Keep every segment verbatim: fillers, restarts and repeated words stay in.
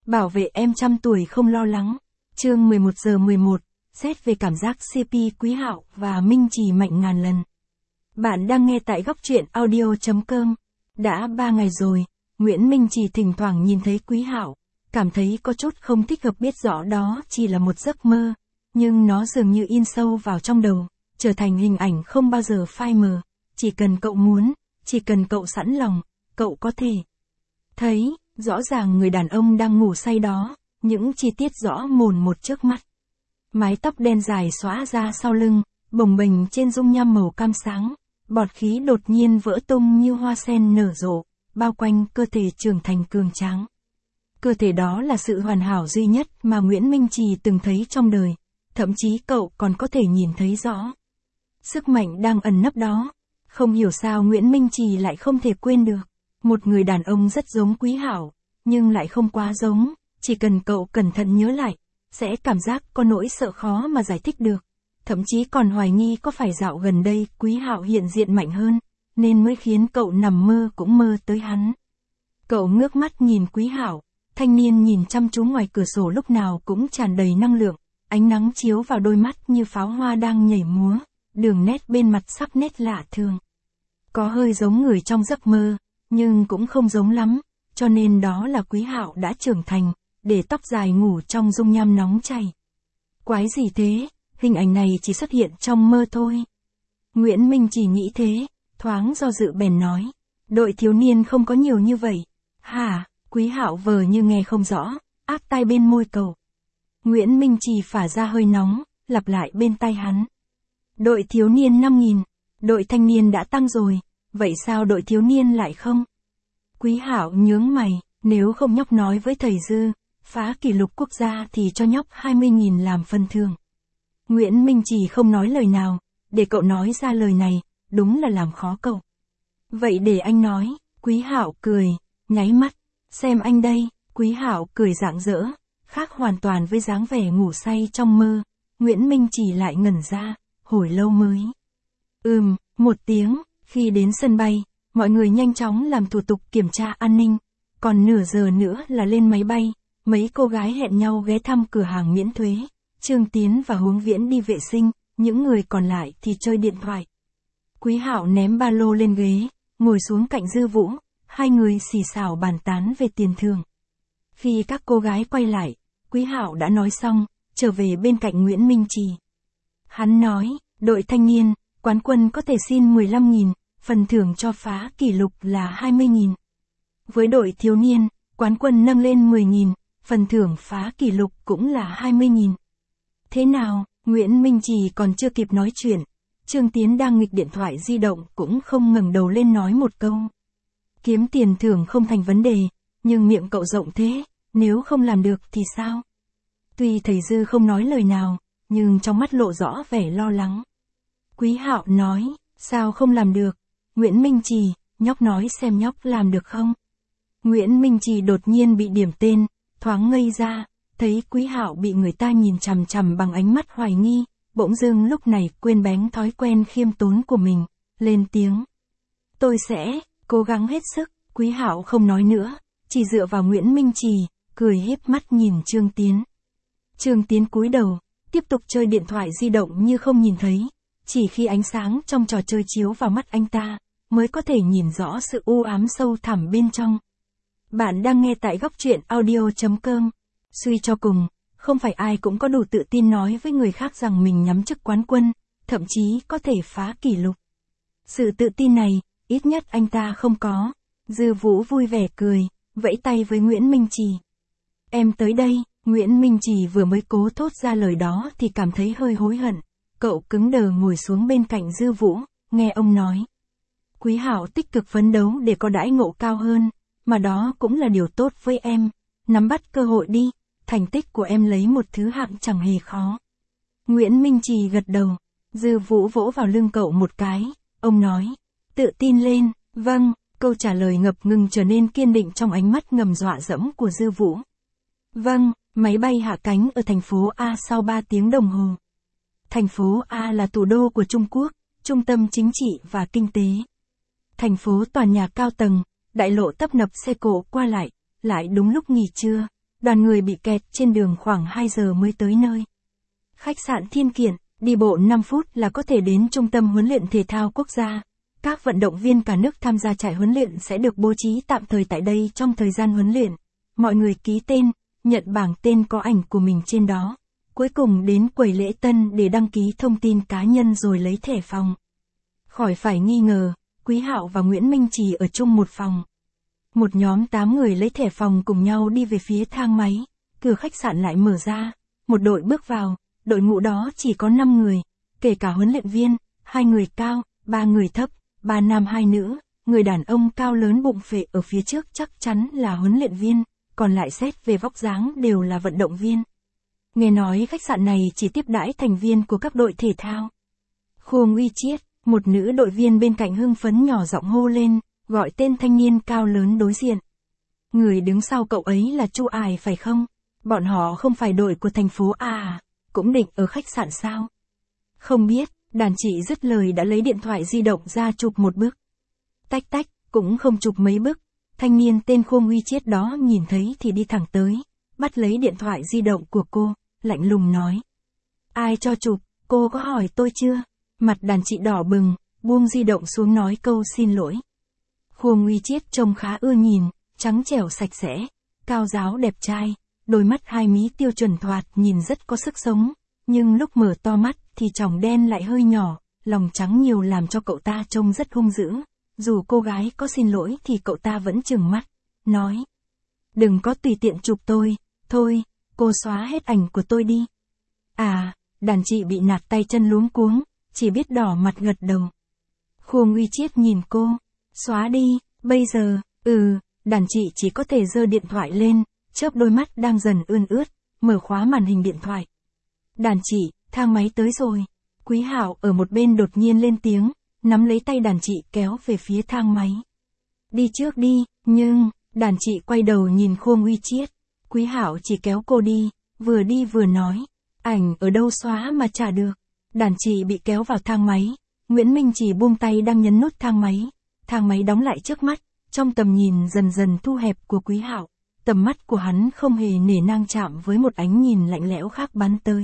Bảo vệ em trăm tuổi không lo lắng. Chương mười một giờ mười một, xét về cảm giác xê pê Quý Hạo và Minh Trì mạnh ngàn lần. Bạn đang nghe tại góc truyện audio chấm com. Đã ba ngày rồi, Nguyễn Minh Trì thỉnh thoảng nhìn thấy Quý Hạo, cảm thấy có chút không thích hợp, biết rõ đó chỉ là một giấc mơ, nhưng nó dường như in sâu vào trong đầu, trở thành hình ảnh không bao giờ phai mờ. Chỉ cần cậu muốn, chỉ cần cậu sẵn lòng, cậu có thể thấy rõ ràng người đàn ông đang ngủ say đó, những chi tiết rõ mồn một trước mắt. Mái tóc đen dài xõa ra sau lưng, bồng bềnh trên dung nham màu cam sáng, bọt khí đột nhiên vỡ tung như hoa sen nở rộ, bao quanh cơ thể trưởng thành cường tráng. Cơ thể đó là sự hoàn hảo duy nhất mà Nguyễn Minh Trì từng thấy trong đời, thậm chí cậu còn có thể nhìn thấy rõ sức mạnh đang ẩn nấp đó. Không hiểu sao Nguyễn Minh Trì lại không thể quên được. Một người đàn ông rất giống Quý Hạo, nhưng lại không quá giống, chỉ cần cậu cẩn thận nhớ lại, sẽ cảm giác có nỗi sợ khó mà giải thích được. Thậm chí còn hoài nghi có phải dạo gần đây Quý Hạo hiện diện mạnh hơn, nên mới khiến cậu nằm mơ cũng mơ tới hắn. Cậu ngước mắt nhìn Quý Hạo, thanh niên nhìn chăm chú ngoài cửa sổ lúc nào cũng tràn đầy năng lượng, ánh nắng chiếu vào đôi mắt như pháo hoa đang nhảy múa, đường nét bên mặt sắc nét lạ thường. Có hơi giống người trong giấc mơ, nhưng cũng không giống lắm, cho nên đó là Quý Hạo đã trưởng thành, để tóc dài ngủ trong dung nham nóng chảy. Quái gì thế, hình ảnh này chỉ xuất hiện trong mơ thôi. Nguyễn Minh chỉ nghĩ thế, thoáng do dự bèn nói, đội thiếu niên không có nhiều như vậy. Hả? Quý Hạo vờ như nghe không rõ, áp tai bên môi cậu. Nguyễn Minh Trì phả ra hơi nóng, lặp lại bên tai hắn. Đội thiếu niên năm nghìn, đội thanh niên đã tăng rồi, vậy sao đội thiếu niên lại không? Quý Hạo nhướng mày, nếu không nhóc nói với thầy Dư, phá kỷ lục quốc gia thì cho nhóc hai mươi nghìn làm phần thưởng. Nguyễn Minh Trì không nói lời nào, để cậu nói ra lời này, đúng là làm khó cậu. Vậy để anh nói. Quý Hạo cười, nháy mắt, xem anh đây. Quý Hạo cười rạng rỡ, khác hoàn toàn với dáng vẻ ngủ say trong mơ. Nguyễn Minh Trì lại ngẩn ra, hồi lâu mới. Ừm, một tiếng. Khi đến sân bay, mọi người nhanh chóng làm thủ tục kiểm tra an ninh, còn nửa giờ nữa là lên máy bay. Mấy cô gái hẹn nhau ghé thăm cửa hàng miễn thuế. Trương Tiến và Hướng Viễn đi vệ sinh, những người còn lại thì chơi điện thoại. Quý Hạo ném ba lô lên ghế, ngồi xuống cạnh Dư Vũ, hai người xì xào bàn tán về tiền thưởng. Khi các cô gái quay lại, Quý Hạo đã nói xong, trở về bên cạnh Nguyễn Minh Trì. Hắn nói, đội thanh niên, quán quân có thể xin mười lăm nghìn, phần thưởng cho phá kỷ lục là hai mươi nghìn. Với đội thiếu niên, quán quân nâng lên mười nghìn, phần thưởng phá kỷ lục cũng là hai mươi nghìn. Thế nào? Nguyễn Minh Trì còn chưa kịp nói chuyện, Trương Tiến đang nghịch điện thoại di động cũng không ngẩng đầu lên nói một câu. Kiếm tiền thưởng không thành vấn đề, nhưng miệng cậu rộng thế, nếu không làm được thì sao? Tuy thầy Dư không nói lời nào, nhưng trong mắt lộ rõ vẻ lo lắng. Quý Hạo nói, sao không làm được? Nguyễn Minh Trì, nhóc nói xem nhóc làm được không? Nguyễn Minh Trì đột nhiên bị điểm tên, thoáng ngây ra, thấy Quý Hạo bị người ta nhìn chằm chằm bằng ánh mắt hoài nghi, bỗng dưng lúc này quên bén thói quen khiêm tốn của mình, lên tiếng. Tôi sẽ cố gắng hết sức. Quý Hạo không nói nữa, chỉ dựa vào Nguyễn Minh Trì, cười híp mắt nhìn Trương Tiến. Trương Tiến cúi đầu, tiếp tục chơi điện thoại di động như không nhìn thấy, chỉ khi ánh sáng trong trò chơi chiếu vào mắt anh ta, mới có thể nhìn rõ sự u ám sâu thẳm bên trong. Bạn đang nghe tại góc truyện audio chấm com. Suy cho cùng, không phải ai cũng có đủ tự tin nói với người khác rằng mình nhắm chức quán quân, thậm chí có thể phá kỷ lục. Sự tự tin này, ít nhất anh ta không có. Dư Vũ vui vẻ cười, vẫy tay với Nguyễn Minh Trì. Em tới đây. Nguyễn Minh Trì vừa mới cố thốt ra lời đó thì cảm thấy hơi hối hận. Cậu cứng đờ ngồi xuống bên cạnh Dư Vũ, nghe ông nói. Quý Hạo tích cực phấn đấu để có đãi ngộ cao hơn, mà đó cũng là điều tốt với em. Nắm bắt cơ hội đi, thành tích của em lấy một thứ hạng chẳng hề khó. Nguyễn Minh Trì gật đầu, Dư Vũ vỗ vào lưng cậu một cái, ông nói. Tự tin lên. Vâng. Câu trả lời ngập ngừng trở nên kiên định trong ánh mắt ngầm dọa dẫm của Dư Vũ. Vâng. Máy bay hạ cánh ở thành phố A sau ba tiếng đồng hồ. Thành phố A là thủ đô của Trung Quốc, trung tâm chính trị và kinh tế. Thành phố toàn nhà cao tầng, đại lộ tấp nập xe cộ qua lại, lại đúng lúc nghỉ trưa, đoàn người bị kẹt trên đường khoảng hai giờ mới tới nơi. Khách sạn Thiên Kiện, đi bộ năm phút là có thể đến trung tâm huấn luyện thể thao quốc gia. Các vận động viên cả nước tham gia trại huấn luyện sẽ được bố trí tạm thời tại đây trong thời gian huấn luyện. Mọi người ký tên, nhận bảng tên có ảnh của mình trên đó. Cuối cùng đến quầy lễ tân để đăng ký thông tin cá nhân rồi lấy thẻ phòng. Khỏi phải nghi ngờ, Quý Hạo và Nguyễn Minh Trì ở chung một phòng. Một nhóm tám người lấy thẻ phòng cùng nhau đi về phía thang máy, cửa khách sạn lại mở ra, một đội bước vào, đội ngũ đó chỉ có năm người, kể cả huấn luyện viên, hai người cao, ba người thấp, ba nam hai nữ, người đàn ông cao lớn bụng phệ ở phía trước chắc chắn là huấn luyện viên, còn lại xét về vóc dáng đều là vận động viên. Nghe nói khách sạn này chỉ tiếp đãi thành viên của các đội thể thao. Khuông Uy Chiết, một nữ đội viên bên cạnh hưng phấn nhỏ giọng hô lên, gọi tên thanh niên cao lớn đối diện. Người đứng sau cậu ấy là Chu Ải phải không? Bọn họ không phải đội của thành phố A à? Cũng định ở khách sạn sao? Không biết, đàn chị dứt lời đã lấy điện thoại di động ra chụp một bức. Tách tách, cũng không chụp mấy bức. Thanh niên tên Khuông Uy Chiết đó nhìn thấy thì đi thẳng tới, bắt lấy điện thoại di động của cô, lạnh lùng nói. Ai cho chụp, cô có hỏi tôi chưa? Mặt đàn chị đỏ bừng, buông di động xuống nói câu xin lỗi. Khuông Uy Chiết trông khá ưa nhìn, trắng trẻo sạch sẽ, cao ráo đẹp trai, đôi mắt hai mí tiêu chuẩn thoạt nhìn rất có sức sống, nhưng lúc mở to mắt thì tròng đen lại hơi nhỏ, lòng trắng nhiều làm cho cậu ta trông rất hung dữ. Dù cô gái có xin lỗi thì cậu ta vẫn trừng mắt, nói. Đừng có tùy tiện chụp tôi, thôi, cô xóa hết ảnh của tôi đi. À, đàn chị bị nạt tay chân luống cuống, chỉ biết đỏ mặt gật đầu. Khuông Uy Chiết nhìn cô, xóa đi, bây giờ, ừ, đàn chị chỉ có thể giơ điện thoại lên, chớp đôi mắt đang dần ươn ướt, mở khóa màn hình điện thoại. Đàn chị, thang máy tới rồi. Quý Hạo ở một bên đột nhiên lên tiếng, nắm lấy tay đàn chị kéo về phía thang máy. Đi trước đi, nhưng, đàn chị quay đầu nhìn Khuông Uy Chiết. Quý Hạo chỉ kéo cô đi, vừa đi vừa nói, ảnh ở đâu xóa mà chả được. Đàn chị bị kéo vào thang máy, Nguyễn Minh Trì buông tay đang nhấn nút thang máy. Thang máy đóng lại trước mắt, trong tầm nhìn dần dần thu hẹp của Quý Hạo, tầm mắt của hắn không hề nể nang chạm với một ánh nhìn lạnh lẽo khác bắn tới.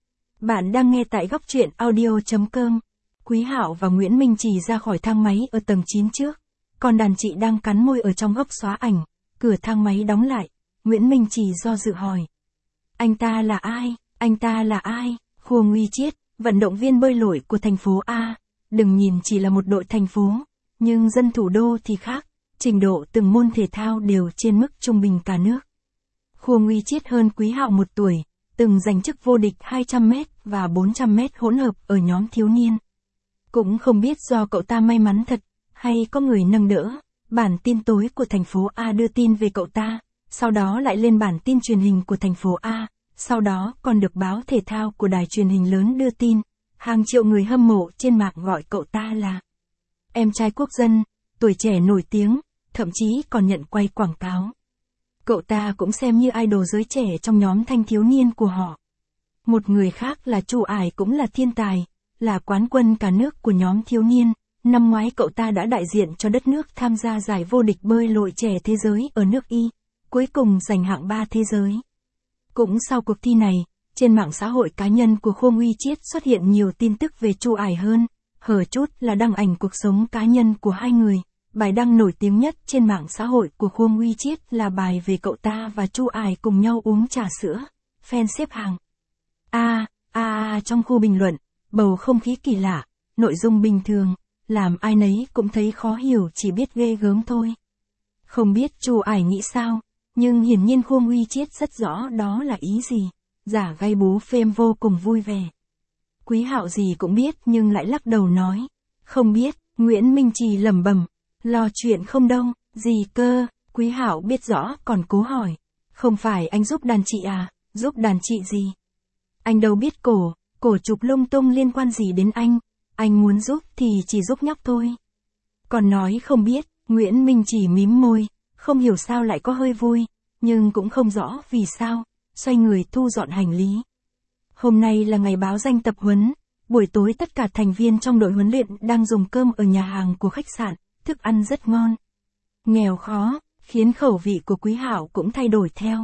Bạn đang nghe tại góc truyện audio chấm com. Quý Hạo và Nguyễn Minh Trì ra khỏi thang máy ở tầng chín trước, còn đàn chị đang cắn môi ở trong góc xóa ảnh, cửa thang máy đóng lại, Nguyễn Minh Trì do dự hỏi. Anh ta là ai? Anh ta là ai? Khuông Uy Chiết, vận động viên bơi lội của thành phố A, đừng nhìn chỉ là một đội thành phố, nhưng dân thủ đô thì khác, trình độ từng môn thể thao đều trên mức trung bình cả nước. Khuông Uy Chiết hơn Quý Hạo một tuổi, từng giành chức vô địch hai trăm mét và bốn trăm mét hỗn hợp ở nhóm thiếu niên. Cũng không biết do cậu ta may mắn thật, hay có người nâng đỡ, bản tin tối của thành phố A đưa tin về cậu ta, sau đó lại lên bản tin truyền hình của thành phố A, sau đó còn được báo thể thao của đài truyền hình lớn đưa tin, hàng triệu người hâm mộ trên mạng gọi cậu ta là em trai quốc dân, tuổi trẻ nổi tiếng, thậm chí còn nhận quay quảng cáo. Cậu ta cũng xem như idol giới trẻ trong nhóm thanh thiếu niên của họ. Một người khác là Chu Ải cũng là thiên tài, là quán quân cả nước của nhóm thiếu niên. Năm ngoái cậu ta đã đại diện cho đất nước tham gia giải vô địch bơi lội trẻ thế giới ở nước Y, cuối cùng giành hạng ba thế giới. Cũng sau cuộc thi này, trên mạng xã hội cá nhân của Khuông Uy Chiết xuất hiện nhiều tin tức về Chu Ải hơn, hở chút là đăng ảnh cuộc sống cá nhân của hai người. Bài đăng nổi tiếng nhất trên mạng xã hội của Khuông Uy Chiết là bài về cậu ta và Chu Ải cùng nhau uống trà sữa, fan xếp hàng. A, a a trong khu bình luận, bầu không khí kỳ lạ, nội dung bình thường, làm ai nấy cũng thấy khó hiểu chỉ biết ghê gớm thôi. Không biết Chu Ải nghĩ sao, nhưng hiển nhiên Khuông Uy Chiết rất rõ đó là ý gì, giả gay bú phêm vô cùng vui vẻ. Quý Hạo gì cũng biết nhưng lại lắc đầu nói, không biết. Nguyễn Minh Trì lẩm bẩm, lo chuyện không đâu, gì cơ. Quý Hạo biết rõ còn cố hỏi, không phải anh giúp đàn chị à, giúp đàn chị gì? Anh đâu biết cổ, cổ chụp lung tung liên quan gì đến anh, anh muốn giúp thì chỉ giúp nhóc thôi. Còn nói không biết, Nguyễn Minh Trì mím môi, không hiểu sao lại có hơi vui, nhưng cũng không rõ vì sao, xoay người thu dọn hành lý. Hôm nay là ngày báo danh tập huấn, buổi tối tất cả thành viên trong đội huấn luyện đang dùng cơm ở nhà hàng của khách sạn, thức ăn rất ngon. Nghèo khó, khiến khẩu vị của Quý Hạo cũng thay đổi theo.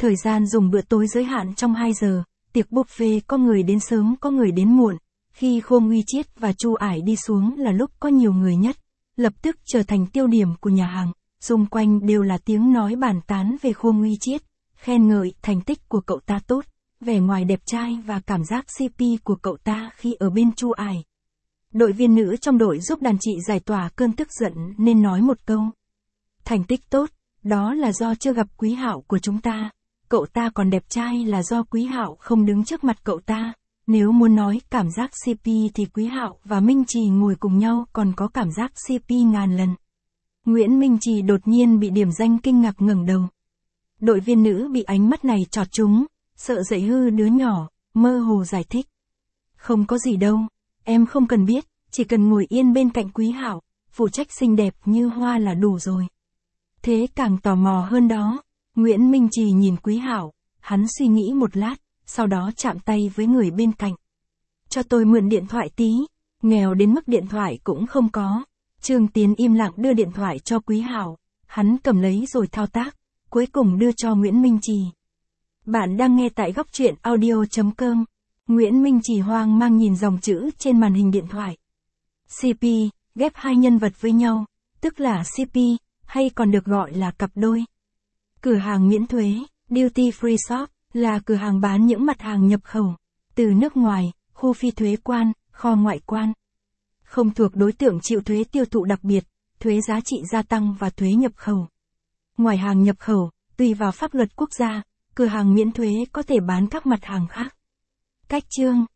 Thời gian dùng bữa tối giới hạn trong hai giờ, tiệc buffet có người đến sớm có người đến muộn. Khi Khương Uy Chiết và Chu Ải đi xuống là lúc có nhiều người nhất, lập tức trở thành tiêu điểm của nhà hàng, xung quanh đều là tiếng nói bàn tán về Khương Uy Chiết, khen ngợi thành tích của cậu ta tốt, vẻ ngoài đẹp trai và cảm giác xê pê của cậu ta khi ở bên Chu Ải. Đội viên nữ trong đội giúp đàn chị giải tỏa cơn tức giận nên nói một câu. Thành tích tốt, đó là do chưa gặp Quý Hạo của chúng ta. Cậu ta còn đẹp trai là do Quý Hạo không đứng trước mặt cậu ta. Nếu muốn nói cảm giác xê pê thì Quý Hạo và Minh Trì ngồi cùng nhau còn có cảm giác xê pê ngàn lần. Nguyễn Minh Trì đột nhiên bị điểm danh kinh ngạc ngẩng đầu. Đội viên nữ bị ánh mắt này chọt trúng, sợ dậy hư đứa nhỏ, mơ hồ giải thích. Không có gì đâu, em không cần biết, chỉ cần ngồi yên bên cạnh Quý Hạo, phụ trách xinh đẹp như hoa là đủ rồi. Thế càng tò mò hơn đó, Nguyễn Minh Trì nhìn Quý Hạo, hắn suy nghĩ một lát, sau đó chạm tay với người bên cạnh. Cho tôi mượn điện thoại tí, nghèo đến mức điện thoại cũng không có. Trương Tiến im lặng đưa điện thoại cho Quý Hạo, hắn cầm lấy rồi thao tác, cuối cùng đưa cho Nguyễn Minh Trì. Bạn đang nghe tại góc truyện audio chấm com. Nguyễn Minh Trì hoang mang nhìn dòng chữ trên màn hình điện thoại. xê pê, ghép hai nhân vật với nhau, tức là xê pê, hay còn được gọi là cặp đôi. Cửa hàng miễn thuế, Duty Free Shop, là cửa hàng bán những mặt hàng nhập khẩu, từ nước ngoài, khu phi thuế quan, kho ngoại quan. Không thuộc đối tượng chịu thuế tiêu thụ đặc biệt, thuế giá trị gia tăng và thuế nhập khẩu. Ngoài hàng nhập khẩu, tùy vào pháp luật quốc gia, cửa hàng miễn thuế có thể bán các mặt hàng khác. Cách chương